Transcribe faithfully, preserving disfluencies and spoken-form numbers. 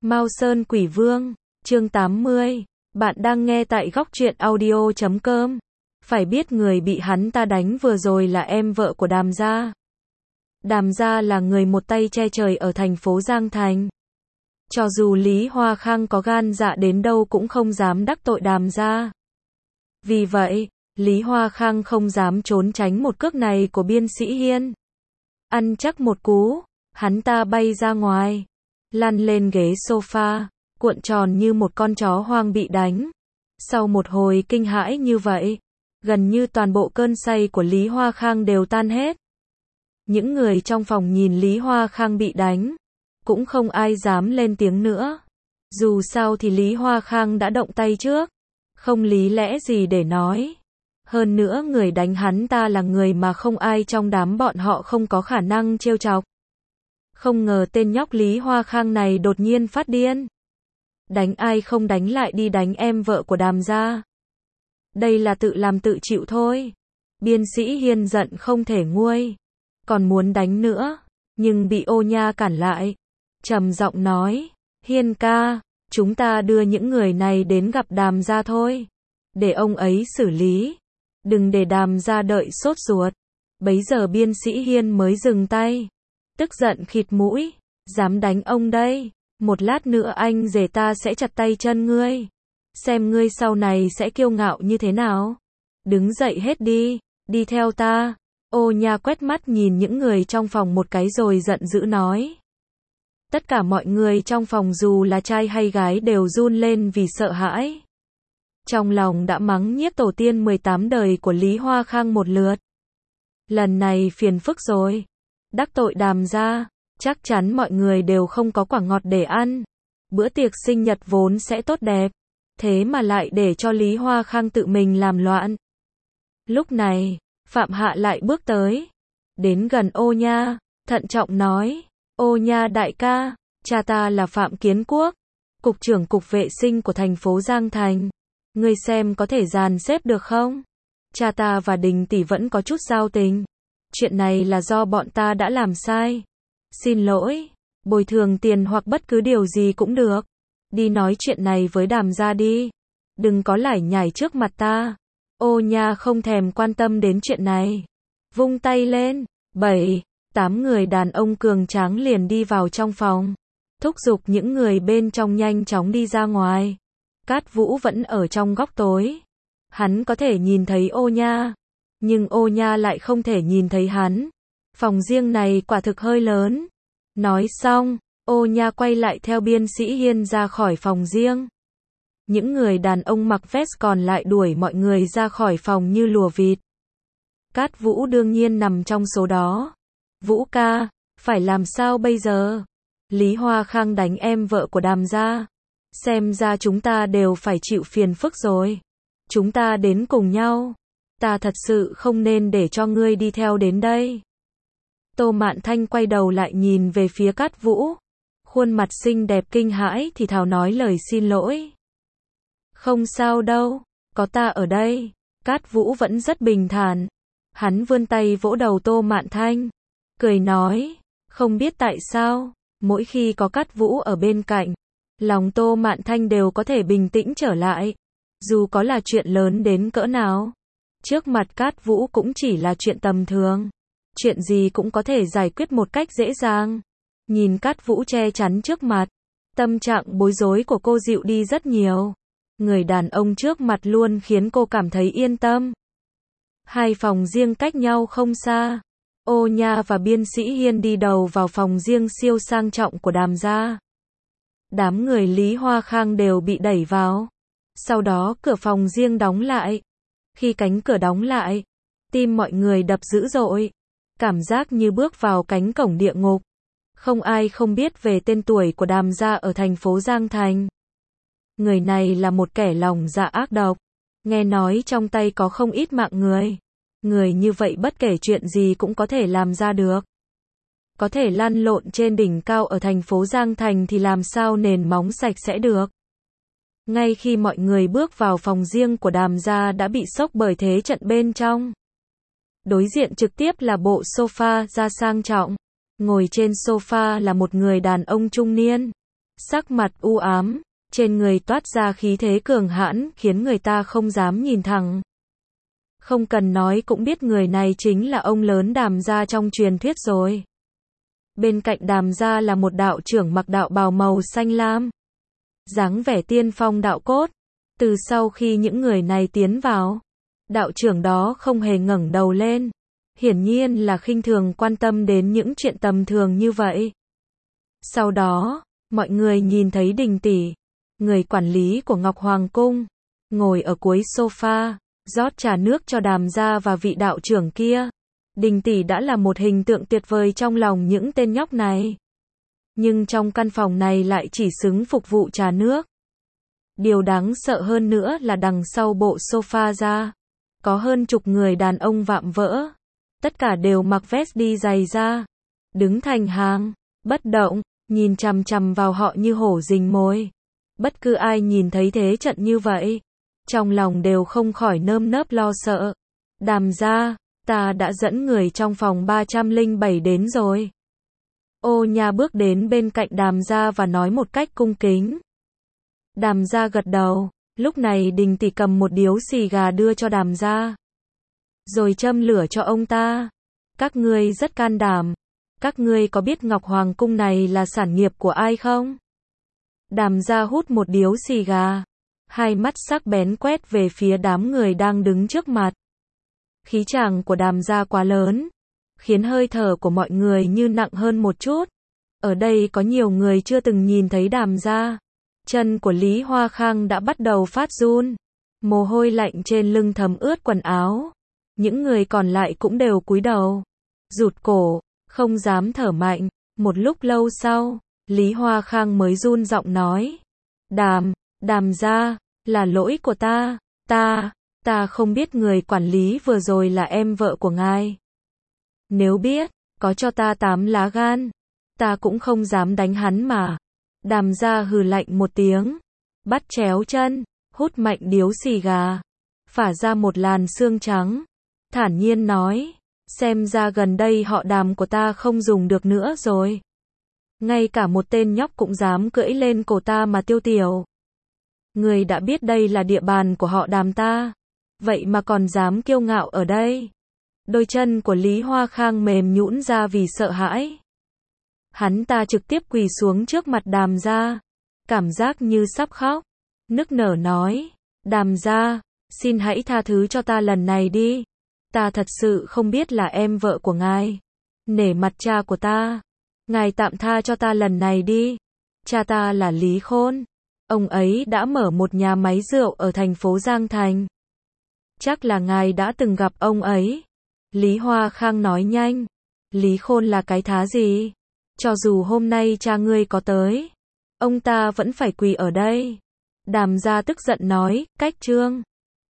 Mao Sơn Quỷ Vương, chương tám mươi. Bạn đang nghe tại góc truyện audio chấm com. Phải biết người bị hắn ta đánh vừa rồi là em vợ của Đàm gia. Đàm gia là người một tay che trời ở thành phố Giang Thành. Cho dù Lý Hoa Khang có gan dạ đến đâu cũng không dám đắc tội Đàm gia. Vì vậy, Lý Hoa Khang không dám trốn tránh một cước này của Biên Sĩ Hiên. Ăn chắc một cú, hắn ta bay ra ngoài, lăn lên ghế sofa, cuộn tròn như một con chó hoang bị đánh. Sau một hồi kinh hãi như vậy, gần như toàn bộ cơn say của Lý Hoa Khang đều tan hết. Những người trong phòng nhìn Lý Hoa Khang bị đánh, cũng không ai dám lên tiếng nữa. Dù sao thì Lý Hoa Khang đã động tay trước, không lý lẽ gì để nói. Hơn nữa người đánh hắn ta là người mà không ai trong đám bọn họ không có khả năng trêu chọc. Không ngờ tên nhóc Lý Hoa Khang này đột nhiên phát điên. Đánh ai không đánh lại đi đánh em vợ của Đàm gia. Đây là tự làm tự chịu thôi. Biên Sĩ Hiên giận không thể nguôi, còn muốn đánh nữa, nhưng bị Ô Nha cản lại. Trầm giọng nói, Hiên ca, chúng ta đưa những người này đến gặp Đàm gia thôi. Để ông ấy xử lý. Đừng để Đàm gia đợi sốt ruột. Bấy giờ Biên Sĩ Hiên mới dừng tay. Tức giận khịt mũi, dám đánh ông đây, một lát nữa anh rể ta sẽ chặt tay chân ngươi. Xem ngươi sau này sẽ kiêu ngạo như thế nào. Đứng dậy hết đi, đi theo ta. Ô Nha quét mắt nhìn những người trong phòng một cái rồi giận dữ nói. Tất cả mọi người trong phòng dù là trai hay gái đều run lên vì sợ hãi. Trong lòng đã mắng nhiếc tổ tiên mười tám đời của Lý Hoa Khang một lượt. Lần này phiền phức rồi. Đắc tội Đàm gia, chắc chắn mọi người đều không có quả ngọt để ăn. Bữa tiệc sinh nhật vốn sẽ tốt đẹp, thế mà lại để cho Lý Hoa Khang tự mình làm loạn. Lúc này, Phạm Hạ lại bước tới, đến gần Ô Nha, thận trọng nói, Ô Nha đại ca, cha ta là Phạm Kiến Quốc, cục trưởng cục vệ sinh của thành phố Giang Thành. Ngươi xem có thể dàn xếp được không? Cha ta và Đình tỷ vẫn có chút giao tình. Chuyện này là do bọn ta đã làm sai. Xin lỗi, bồi thường tiền hoặc bất cứ điều gì cũng được. Đi nói chuyện này với Đàm gia đi. Đừng có lải nhải trước mặt ta. Ô Nha không thèm quan tâm đến chuyện này. Vung tay lên, bảy, tám người đàn ông cường tráng liền đi vào trong phòng. Thúc giục những người bên trong nhanh chóng đi ra ngoài. Cát Vũ vẫn ở trong góc tối. Hắn có thể nhìn thấy Ô Nha, nhưng Ô Nha lại không thể nhìn thấy hắn. Phòng riêng này quả thực hơi lớn. Nói xong, Ô Nha quay lại theo Biên Sĩ Hiên ra khỏi phòng riêng. Những người đàn ông mặc vest còn lại đuổi mọi người ra khỏi phòng như lùa vịt. Cát Vũ đương nhiên nằm trong số đó. Vũ ca, phải làm sao bây giờ? Lý Hoa Khang đánh em vợ của Đàm gia. Xem ra chúng ta đều phải chịu phiền phức rồi. Chúng ta đến cùng nhau. Ta thật sự không nên để cho ngươi đi theo đến đây. Tô Mạn Thanh quay đầu lại nhìn về phía Cát Vũ. Khuôn mặt xinh đẹp kinh hãi thì thào nói lời xin lỗi. Không sao đâu, có ta ở đây. Cát Vũ vẫn rất bình thản. Hắn vươn tay vỗ đầu Tô Mạn Thanh. Cười nói, không biết tại sao, mỗi khi có Cát Vũ ở bên cạnh, lòng Tô Mạn Thanh đều có thể bình tĩnh trở lại. Dù có là chuyện lớn đến cỡ nào, trước mặt Cát Vũ cũng chỉ là chuyện tầm thường. Chuyện gì cũng có thể giải quyết một cách dễ dàng. Nhìn Cát Vũ che chắn trước mặt, tâm trạng bối rối của cô dịu đi rất nhiều. Người đàn ông trước mặt luôn khiến cô cảm thấy yên tâm. Hai phòng riêng cách nhau không xa. Ô Nha và Biên Sĩ Hiên đi đầu vào phòng riêng siêu sang trọng của Đàm gia. Đám người Lý Hoa Khang đều bị đẩy vào. Sau đó cửa phòng riêng đóng lại. Khi cánh cửa đóng lại, tim mọi người đập dữ dội. Cảm giác như bước vào cánh cổng địa ngục. Không ai không biết về tên tuổi của Đàm gia ở thành phố Giang Thành. Người này là một kẻ lòng dạ ác độc. Nghe nói trong tay có không ít mạng người. Người như vậy bất kể chuyện gì cũng có thể làm ra được. Có thể lăn lộn trên đỉnh cao ở thành phố Giang Thành thì làm sao nền móng sạch sẽ được. Ngay khi mọi người bước vào phòng riêng của Đàm gia đã bị sốc bởi thế trận bên trong. Đối diện trực tiếp là bộ sofa da sang trọng. Ngồi trên sofa là một người đàn ông trung niên. sắc mặt u ám, trên người toát ra khí thế cường hãn khiến người ta không dám nhìn thẳng. Không cần nói cũng biết người này chính là ông lớn Đàm gia trong truyền thuyết rồi. Bên cạnh Đàm gia là một đạo trưởng mặc đạo bào màu xanh lam. Dáng vẻ tiên phong đạo cốt. Từ sau khi những người này tiến vào, đạo trưởng đó không hề ngẩng đầu lên. Hiển nhiên là khinh thường quan tâm đến những chuyện tầm thường như vậy. Sau đó, mọi người nhìn thấy Đình tỷ, người quản lý của Ngọc Hoàng Cung, ngồi ở cuối sofa, rót trà nước cho Đàm gia và vị đạo trưởng kia. Đình tỷ đã là một hình tượng tuyệt vời trong lòng những tên nhóc này. Nhưng trong căn phòng này lại chỉ xứng phục vụ trà nước. Điều đáng sợ hơn nữa là đằng sau bộ sofa ra, có hơn chục người đàn ông vạm vỡ. Tất cả đều mặc vest đi giày da, đứng thành hàng, bất động, nhìn chằm chằm vào họ như hổ rình mồi. Bất cứ ai nhìn thấy thế trận như vậy, trong lòng đều không khỏi nơm nớp lo sợ. Đàm gia, ta đã dẫn người trong phòng ba trăm lẻ bảy đến rồi. Ô Nha bước đến bên cạnh Đàm gia và nói một cách cung kính. Đàm gia gật đầu, lúc này Đình tỷ cầm một điếu xì gà đưa cho Đàm gia. Rồi châm lửa cho ông ta. Các ngươi rất can đảm. Các ngươi có biết Ngọc Hoàng Cung này là sản nghiệp của ai không? Đàm gia hút một điếu xì gà. Hai mắt sắc bén quét về phía đám người đang đứng trước mặt. Khí chàng của Đàm gia quá lớn, khiến hơi thở của mọi người như nặng hơn một chút. Ở đây có nhiều người chưa từng nhìn thấy Đàm gia. Chân của Lý Hoa Khang đã bắt đầu phát run. Mồ hôi lạnh trên lưng thấm ướt quần áo. Những người còn lại cũng đều cúi đầu, rụt cổ, không dám thở mạnh. Một lúc lâu sau, Lý Hoa Khang mới run giọng nói. Đàm, Đàm gia, là lỗi của ta, ta, ta không biết người quản lý vừa rồi là em vợ của ngài. Nếu biết, có cho ta tám lá gan, ta cũng không dám đánh hắn mà. Đàm gia hừ lạnh một tiếng, bắt chéo chân, hút mạnh điếu xì gà, phả ra một làn sương trắng. Thản nhiên nói, xem ra gần đây họ Đàm của ta không dùng được nữa rồi. Ngay cả một tên nhóc cũng dám cưỡi lên cổ ta mà tiêu tiểu. Người đã biết đây là địa bàn của họ Đàm ta, vậy mà còn dám kiêu ngạo ở đây. Đôi chân của Lý Hoa Khang mềm nhũn ra vì sợ hãi. Hắn ta trực tiếp quỳ xuống trước mặt Đàm gia, cảm giác như sắp khóc, nức nở nói, Đàm gia, xin hãy tha thứ cho ta lần này đi. Ta thật sự không biết là em vợ của ngài. Nể mặt cha của ta, ngài tạm tha cho ta lần này đi. Cha ta là Lý Khôn. Ông ấy đã mở một nhà máy rượu ở thành phố Giang Thành. Chắc là ngài đã từng gặp ông ấy. Lý Hoa Khang nói nhanh. Lý Khôn là cái thá gì? Cho dù hôm nay cha ngươi có tới, ông ta vẫn phải quỳ ở đây. Đàm gia tức giận nói, cách trương.